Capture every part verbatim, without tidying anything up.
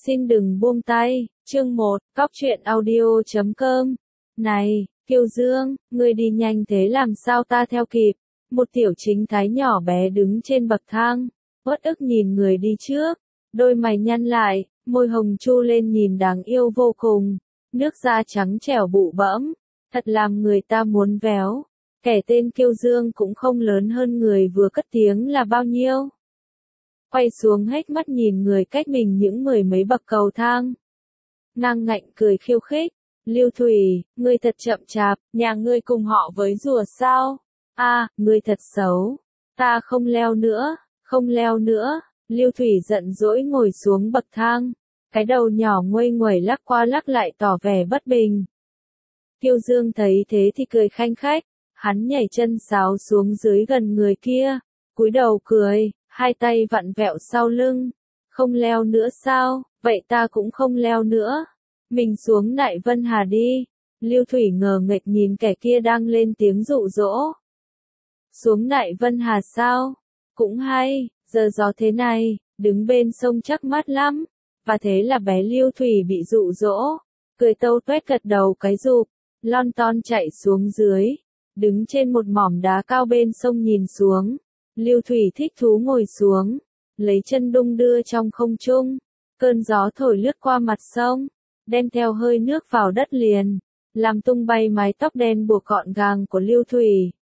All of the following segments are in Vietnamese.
Xin đừng buông tay, chương một, cóc truyện audio chấm com. Này, Kiều Dương, ngươi đi nhanh thế làm sao ta theo kịp? Một tiểu chính thái nhỏ bé đứng trên bậc thang, uất ức nhìn người đi trước, đôi mày nhăn lại, môi hồng chu lên nhìn đáng yêu vô cùng, nước da trắng trẻo bụ bẫm, thật làm người ta muốn véo. Kẻ tên Kiều Dương cũng không lớn hơn người vừa cất tiếng là bao nhiêu. Quay xuống hết mắt nhìn người cách mình những mười mấy bậc cầu thang. Ngang ngạnh cười khiêu khích, Lưu Thủy, ngươi thật chậm chạp, nhà ngươi cùng họ với rùa sao? A, à, ngươi thật xấu, ta không leo nữa, không leo nữa. Lưu Thủy giận dỗi ngồi xuống bậc thang, cái đầu nhỏ nguây nguẩy lắc qua lắc lại tỏ vẻ bất bình. Kiều Dương thấy thế thì cười khanh khách, hắn nhảy chân sáo xuống dưới gần người kia, cúi đầu cười, hai tay vặn vẹo sau lưng. Không leo nữa sao, vậy ta cũng không leo nữa. Mình xuống Nại Vân Hà đi. Lưu Thủy ngờ nghệch nhìn kẻ kia đang lên tiếng dụ dỗ. Xuống Nại Vân Hà sao? Cũng hay, giờ gió thế này, đứng bên sông chắc mát lắm. Và thế là bé Lưu Thủy bị dụ dỗ, cười tâu tuét gật đầu cái rụp, lon ton chạy xuống dưới, đứng trên một mỏm đá cao bên sông nhìn xuống. Lưu Thủy thích thú ngồi xuống, lấy chân đung đưa trong không trung, cơn gió thổi lướt qua mặt sông, đem theo hơi nước vào đất liền, làm tung bay mái tóc đen buộc gọn gàng của Lưu Thủy.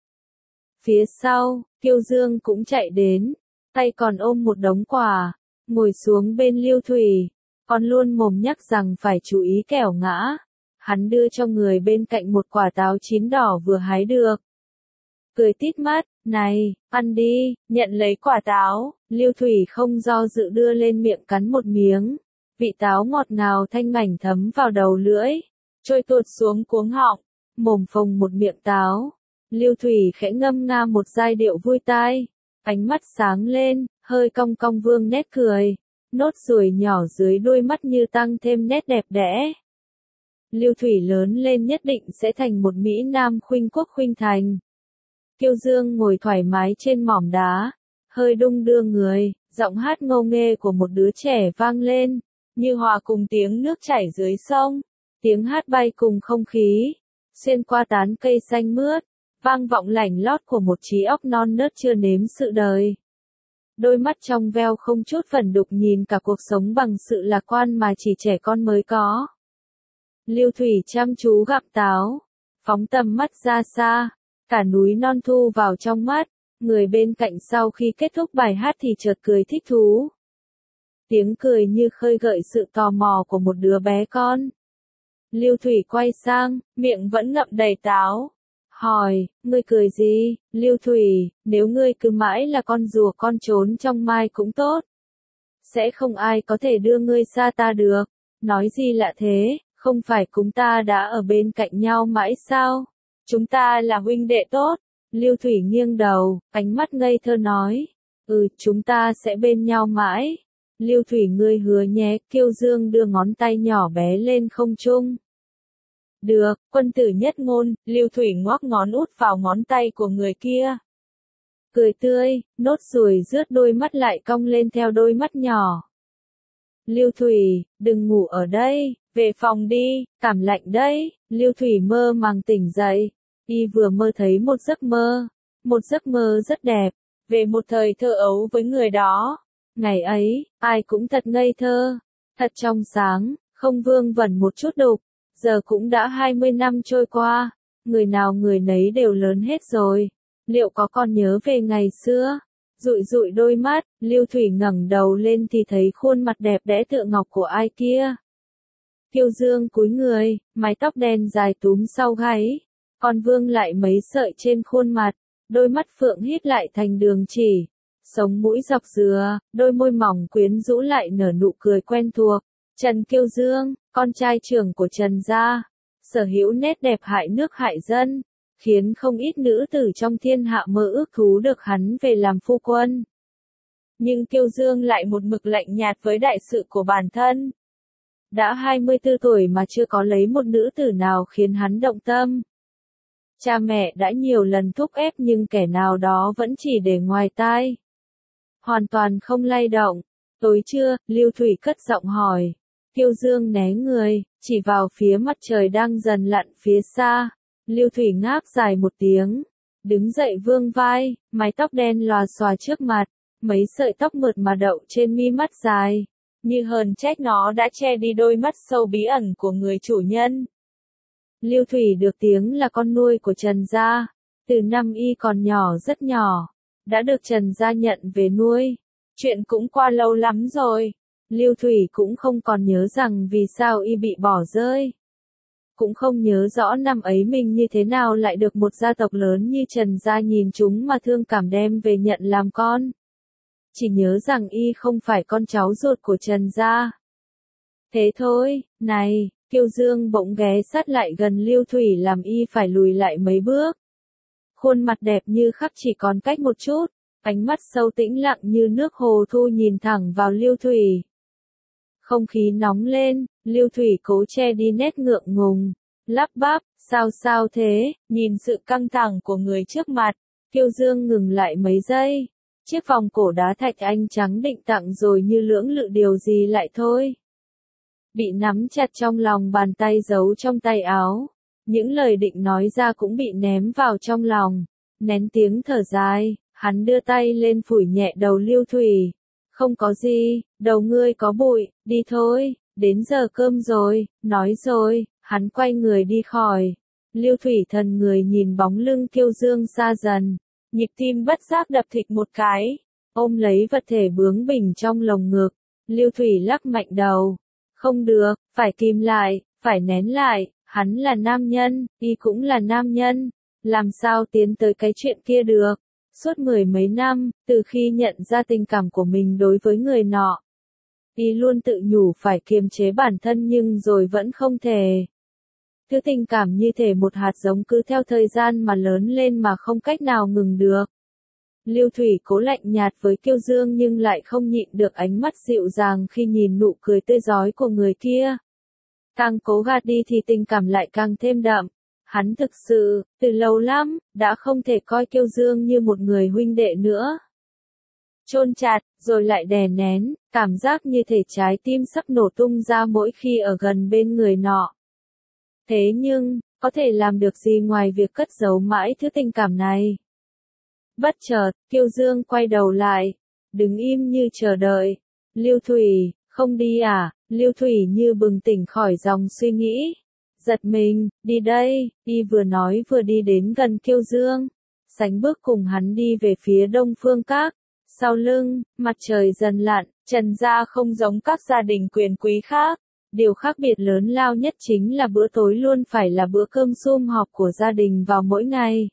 Phía sau, Kiều Dương cũng chạy đến, tay còn ôm một đống quà, ngồi xuống bên Lưu Thủy, còn luôn mồm nhắc rằng phải chú ý kẻo ngã. Hắn đưa cho người bên cạnh một quả táo chín đỏ vừa hái được. Cười tít mắt, này, ăn đi, nhận lấy quả táo. Lưu Thủy không do dự đưa lên miệng cắn một miếng. Vị táo ngọt ngào thanh mảnh thấm vào đầu lưỡi, trôi tuột xuống cuống họng, mồm phồng một miệng táo. Lưu Thủy khẽ ngâm nga một giai điệu vui tai, ánh mắt sáng lên, hơi cong cong vương nét cười, nốt ruồi nhỏ dưới đôi mắt như tăng thêm nét đẹp đẽ. Lưu Thủy lớn lên nhất định sẽ thành một Mỹ Nam khuynh quốc khuynh thành. Kiều Dương ngồi thoải mái trên mỏm đá, hơi đung đưa người, giọng hát ngô nghê của một đứa trẻ vang lên, như hòa cùng tiếng nước chảy dưới sông, tiếng hát bay cùng không khí, xuyên qua tán cây xanh mướt, vang vọng lảnh lót của một trí óc non nớt chưa nếm sự đời. Đôi mắt trong veo không chút vẩn đục nhìn cả cuộc sống bằng sự lạc quan mà chỉ trẻ con mới có. Lưu Thủy chăm chú gặm táo, phóng tầm mắt ra xa, cả núi non thu vào trong mắt, người bên cạnh sau khi kết thúc bài hát thì chợt cười thích thú. Tiếng cười như khơi gợi sự tò mò của một đứa bé con. Lưu Thủy quay sang, miệng vẫn ngậm đầy táo. Hỏi, ngươi cười gì? Lưu Thủy, nếu ngươi cứ mãi là con rùa con trốn trong mai cũng tốt. Sẽ không ai có thể đưa ngươi xa ta được. Nói gì lạ thế, không phải chúng ta đã ở bên cạnh nhau mãi sao? Chúng ta là huynh đệ tốt. Lưu Thủy nghiêng đầu, ánh mắt ngây thơ nói. Ừ, chúng ta sẽ bên nhau mãi. Lưu Thủy ngươi hứa nhé. Kiều Dương đưa ngón tay nhỏ bé lên không trung. Được, quân tử nhất ngôn. Lưu Thủy ngoắc ngón út vào ngón tay của người kia. Cười tươi, nốt ruồi rướt đôi mắt lại cong lên theo đôi mắt nhỏ. Lưu Thủy, đừng ngủ ở đây, về phòng đi, cảm lạnh đấy. Lưu Thủy mơ màng tỉnh dậy, y vừa mơ thấy một giấc mơ, một giấc mơ rất đẹp, về một thời thơ ấu với người đó. Ngày ấy, ai cũng thật ngây thơ, thật trong sáng, không vương vẩn một chút đục. Giờ cũng đã hai mươi năm trôi qua, người nào người nấy đều lớn hết rồi. Liệu có còn nhớ về ngày xưa? Dụi dụi đôi mắt, Lưu Thủy ngẩng đầu lên thì thấy khuôn mặt đẹp đẽ tựa ngọc của ai kia. Kiều Dương cúi người, mái tóc đen dài túm sau gáy, còn vương lại mấy sợi trên khuôn mặt, đôi mắt phượng híp lại thành đường chỉ, sống mũi dọc dừa, đôi môi mỏng quyến rũ lại nở nụ cười quen thuộc. Trần Kiều Dương, con trai trưởng của Trần gia, sở hữu nét đẹp hại nước hại dân, khiến không ít nữ tử trong thiên hạ mơ ước thú được hắn về làm phu quân. Nhưng Kiều Dương lại một mực lạnh nhạt với đại sự của bản thân. Đã hai mươi tư tuổi mà chưa có lấy một nữ tử nào khiến hắn động tâm. Cha mẹ đã nhiều lần thúc ép nhưng kẻ nào đó vẫn chỉ để ngoài tai. Hoàn toàn không lay động. Tối trưa, Lưu Thủy cất giọng hỏi, Kiêu Dương né người, chỉ vào phía mặt trời đang dần lặn phía xa. Lưu Thủy ngáp dài một tiếng, đứng dậy vươn vai, mái tóc đen lòa xòa trước mặt, mấy sợi tóc mượt mà đậu trên mi mắt dài, như hờn trách nó đã che đi đôi mắt sâu bí ẩn của người chủ nhân. Lưu Thủy được tiếng là con nuôi của Trần gia, từ năm y còn nhỏ rất nhỏ, đã được Trần gia nhận về nuôi. Chuyện cũng qua lâu lắm rồi, Lưu Thủy cũng không còn nhớ rằng vì sao y bị bỏ rơi. Cũng không nhớ rõ năm ấy mình như thế nào lại được một gia tộc lớn như Trần gia nhìn chúng mà thương cảm đem về nhận làm con. Chỉ nhớ rằng y không phải con cháu ruột của Trần gia. Thế thôi, này, Kiêu Dương bỗng ghé sát lại gần Lưu Thủy làm y phải lùi lại mấy bước. Khuôn mặt đẹp như khắc chỉ còn cách một chút, ánh mắt sâu tĩnh lặng như nước hồ thu nhìn thẳng vào Lưu Thủy. Không khí nóng lên, Lưu Thủy cố che đi nét ngượng ngùng, lắp bắp, sao sao thế, nhìn sự căng thẳng của người trước mặt, Kiêu Dương ngừng lại mấy giây. Chiếc vòng cổ đá thạch anh trắng định tặng rồi như lưỡng lự điều gì lại thôi. Bị nắm chặt trong lòng bàn tay giấu trong tay áo, những lời định nói ra cũng bị ném vào trong lòng, nén tiếng thở dài, hắn đưa tay lên phủi nhẹ đầu Lưu Thủy. Không có gì, đầu ngươi có bụi, đi thôi, đến giờ cơm rồi, nói rồi, hắn quay người đi khỏi. Lưu Thủy thần người nhìn bóng lưng Kiêu Dương xa dần, nhịp tim bất giác đập thịch một cái, ôm lấy vật thể bướng bỉnh trong lồng ngực. Lưu Thủy lắc mạnh đầu, không được, phải kìm lại, phải nén lại, hắn là nam nhân, y cũng là nam nhân, làm sao tiến tới cái chuyện kia được. Suốt mười mấy năm, từ khi nhận ra tình cảm của mình đối với người nọ, y luôn tự nhủ phải kiềm chế bản thân nhưng rồi vẫn không thể. Thứ tình cảm như thể một hạt giống cứ theo thời gian mà lớn lên mà không cách nào ngừng được. Lưu Thủy cố lạnh nhạt với Kiêu Dương nhưng lại không nhịn được ánh mắt dịu dàng khi nhìn nụ cười tươi rói của người kia. Càng cố gạt đi thì tình cảm lại càng thêm đậm. Hắn thực sự, từ lâu lắm, đã không thể coi Kiêu Dương như một người huynh đệ nữa. Chôn chặt, rồi lại đè nén, cảm giác như thể trái tim sắp nổ tung ra mỗi khi ở gần bên người nọ. Thế nhưng, có thể làm được gì ngoài việc cất giấu mãi thứ tình cảm này? Bất chợt, Kiêu Dương quay đầu lại, đứng im như chờ đợi. Lưu Thủy, không đi à? Lưu Thủy như bừng tỉnh khỏi dòng suy nghĩ. Giật mình, đi đây, y vừa nói vừa đi đến gần Kiêu Dương, sánh bước cùng hắn đi về phía Đông Phương Các. Sau lưng, mặt trời dần lặn, Trần gia không giống các gia đình quyền quý khác. Điều khác biệt lớn lao nhất chính là bữa tối luôn phải là bữa cơm sum họp của gia đình vào mỗi ngày.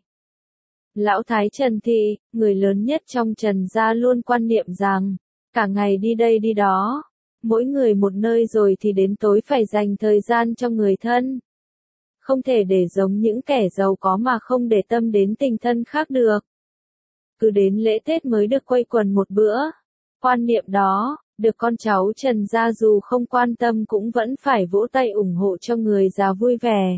Lão Thái Trần Thị, người lớn nhất trong Trần gia luôn quan niệm rằng, cả ngày đi đây đi đó, mỗi người một nơi rồi thì đến tối phải dành thời gian cho người thân. Không thể để giống những kẻ giàu có mà không để tâm đến tình thân khác được. Cứ đến lễ Tết mới được quây quần một bữa. Quan niệm đó, được con cháu Trần gia dù không quan tâm cũng vẫn phải vỗ tay ủng hộ cho người già vui vẻ.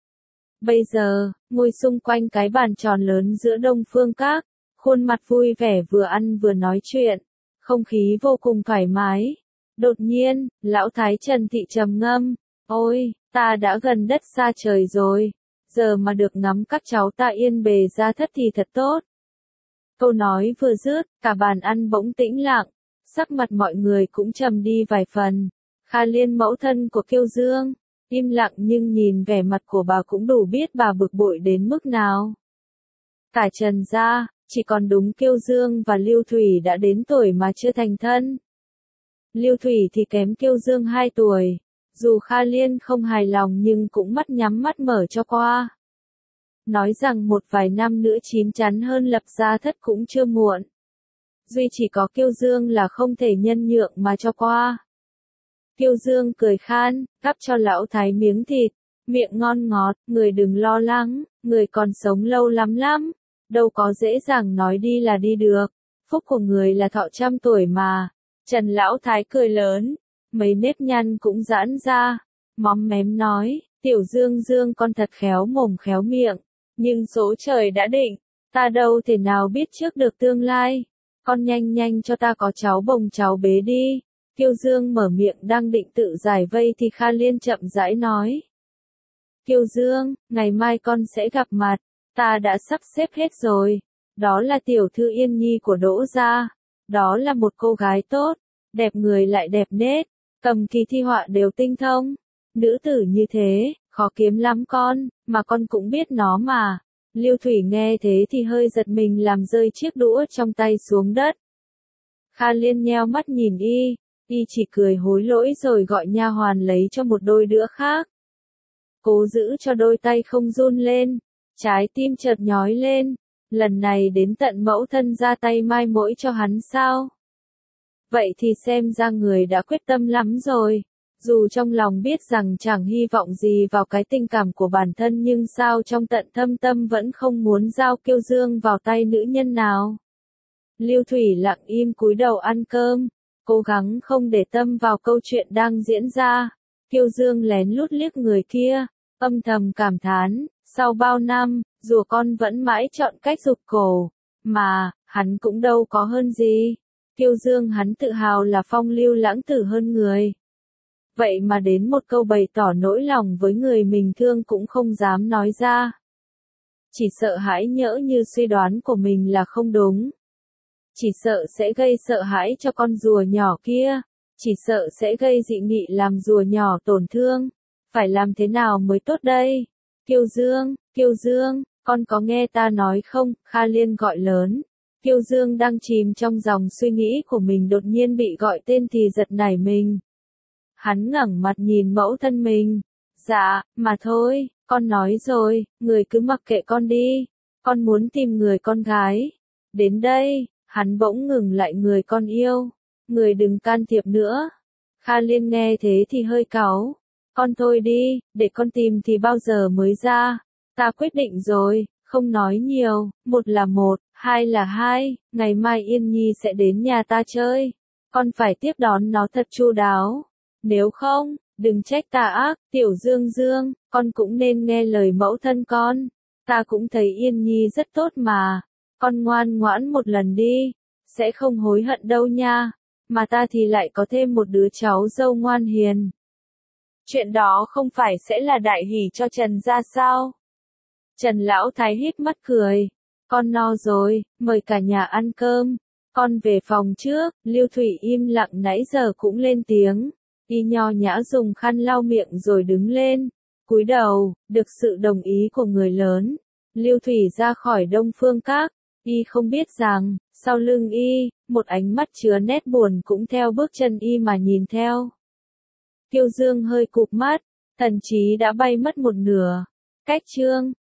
Bây giờ, ngồi xung quanh cái bàn tròn lớn giữa Đông Phương Các, khuôn mặt vui vẻ vừa ăn vừa nói chuyện, không khí vô cùng thoải mái. Đột nhiên, lão Thái Trần Thị trầm ngâm, ôi, ta đã gần đất xa trời rồi, giờ mà được ngắm các cháu ta yên bề ra thất thì thật tốt. Câu nói vừa dứt, cả bàn ăn bỗng tĩnh lặng, sắc mặt mọi người cũng trầm đi vài phần. Kha Liên mẫu thân của Kiêu Dương, im lặng nhưng nhìn vẻ mặt của bà cũng đủ biết bà bực bội đến mức nào. Cả Trần gia, chỉ còn đúng Kiêu Dương và Lưu Thủy đã đến tuổi mà chưa thành thân. Lưu Thủy thì kém Kiêu Dương hai tuổi, dù Kha Liên không hài lòng nhưng cũng mắt nhắm mắt mở cho qua. Nói rằng một vài năm nữa chín chắn hơn lập gia thất cũng chưa muộn. Duy chỉ có Kiêu Dương là không thể nhân nhượng mà cho qua. Kiêu Dương cười khan, gắp cho lão Thái miếng thịt, miệng ngon ngọt, người đừng lo lắng, người còn sống lâu lắm lắm, đâu có dễ dàng nói đi là đi được, phúc của người là thọ trăm tuổi mà. Trần lão Thái cười lớn, mấy nếp nhăn cũng giãn ra, móm mém nói, tiểu Dương Dương con thật khéo mồm khéo miệng, nhưng số trời đã định, ta đâu thể nào biết trước được tương lai, con nhanh nhanh cho ta có cháu bồng cháu bế đi, Kiêu Dương mở miệng đang định tự giải vây thì Kha Liên chậm rãi nói. Kiêu Dương, ngày mai con sẽ gặp mặt, ta đã sắp xếp hết rồi. Đó là tiểu thư Yên Nhi của Đỗ gia. Đó là một cô gái tốt, đẹp người lại đẹp nết, cầm kỳ thi họa đều tinh thông. Nữ tử như thế, khó kiếm lắm con, mà con cũng biết nó mà. Lưu Thủy nghe thế thì hơi giật mình làm rơi chiếc đũa trong tay xuống đất. Kha Liên nheo mắt nhìn y, y chỉ cười hối lỗi rồi gọi nha hoàn lấy cho một đôi đũa khác. Cố giữ cho đôi tay không run lên, trái tim chợt nhói lên, lần này đến tận mẫu thân ra tay mai mối cho hắn sao? Vậy thì xem ra người đã quyết tâm lắm rồi. Dù trong lòng biết rằng chẳng hy vọng gì vào cái tình cảm của bản thân nhưng sao trong tận thâm tâm vẫn không muốn giao Kiêu Dương vào tay nữ nhân nào. Lưu Thủy lặng im cúi đầu ăn cơm, cố gắng không để tâm vào câu chuyện đang diễn ra. Kiêu Dương lén lút liếc người kia, âm thầm cảm thán, sau bao năm, rùa con vẫn mãi chọn cách rụt cổ, mà, hắn cũng đâu có hơn gì. Kiêu Dương hắn tự hào là phong lưu lãng tử hơn người. Vậy mà đến một câu bày tỏ nỗi lòng với người mình thương cũng không dám nói ra. Chỉ sợ hãi nhỡ như suy đoán của mình là không đúng. Chỉ sợ sẽ gây sợ hãi cho con rùa nhỏ kia. Chỉ sợ sẽ gây dị nghị làm rùa nhỏ tổn thương. Phải làm thế nào mới tốt đây? Kiêu Dương, Kiêu Dương, con có nghe ta nói không? Kha Liên gọi lớn. Kiêu Dương đang chìm trong dòng suy nghĩ của mình đột nhiên bị gọi tên thì giật nảy mình. Hắn ngẩng mặt nhìn mẫu thân mình. Dạ, mà thôi, con nói rồi, người cứ mặc kệ con đi. Con muốn tìm người con gái. Đến đây, hắn bỗng ngừng lại người con yêu. Người đừng can thiệp nữa. Kha Liên nghe thế thì hơi cáu. Con thôi đi, để con tìm thì bao giờ mới ra. Ta quyết định rồi, không nói nhiều, một là một, hai là hai, ngày mai Yên Nhi sẽ đến nhà ta chơi. Con phải tiếp đón nó thật chu đáo. Nếu không, đừng trách ta ác, Tiểu Dương Dương, con cũng nên nghe lời mẫu thân con. Ta cũng thấy Yên Nhi rất tốt mà. Con ngoan ngoãn một lần đi, sẽ không hối hận đâu nha. Mà ta thì lại có thêm một đứa cháu dâu ngoan hiền. Chuyện đó không phải sẽ là đại hỷ cho Trần gia sao? Trần Lão Thái hít mắt cười. Con no rồi, mời cả nhà ăn cơm. Con về phòng trước. Lưu Thủy im lặng nãy giờ cũng lên tiếng. Y nho nhã dùng khăn lau miệng rồi đứng lên. Cúi đầu, được sự đồng ý của người lớn. Lưu Thủy ra khỏi Đông Phương Các. Y không biết rằng, sau lưng Y, một ánh mắt chứa nét buồn cũng theo bước chân Y mà nhìn theo. Kiêu Dương hơi cụp mắt, thần trí đã bay mất một nửa. Cách chương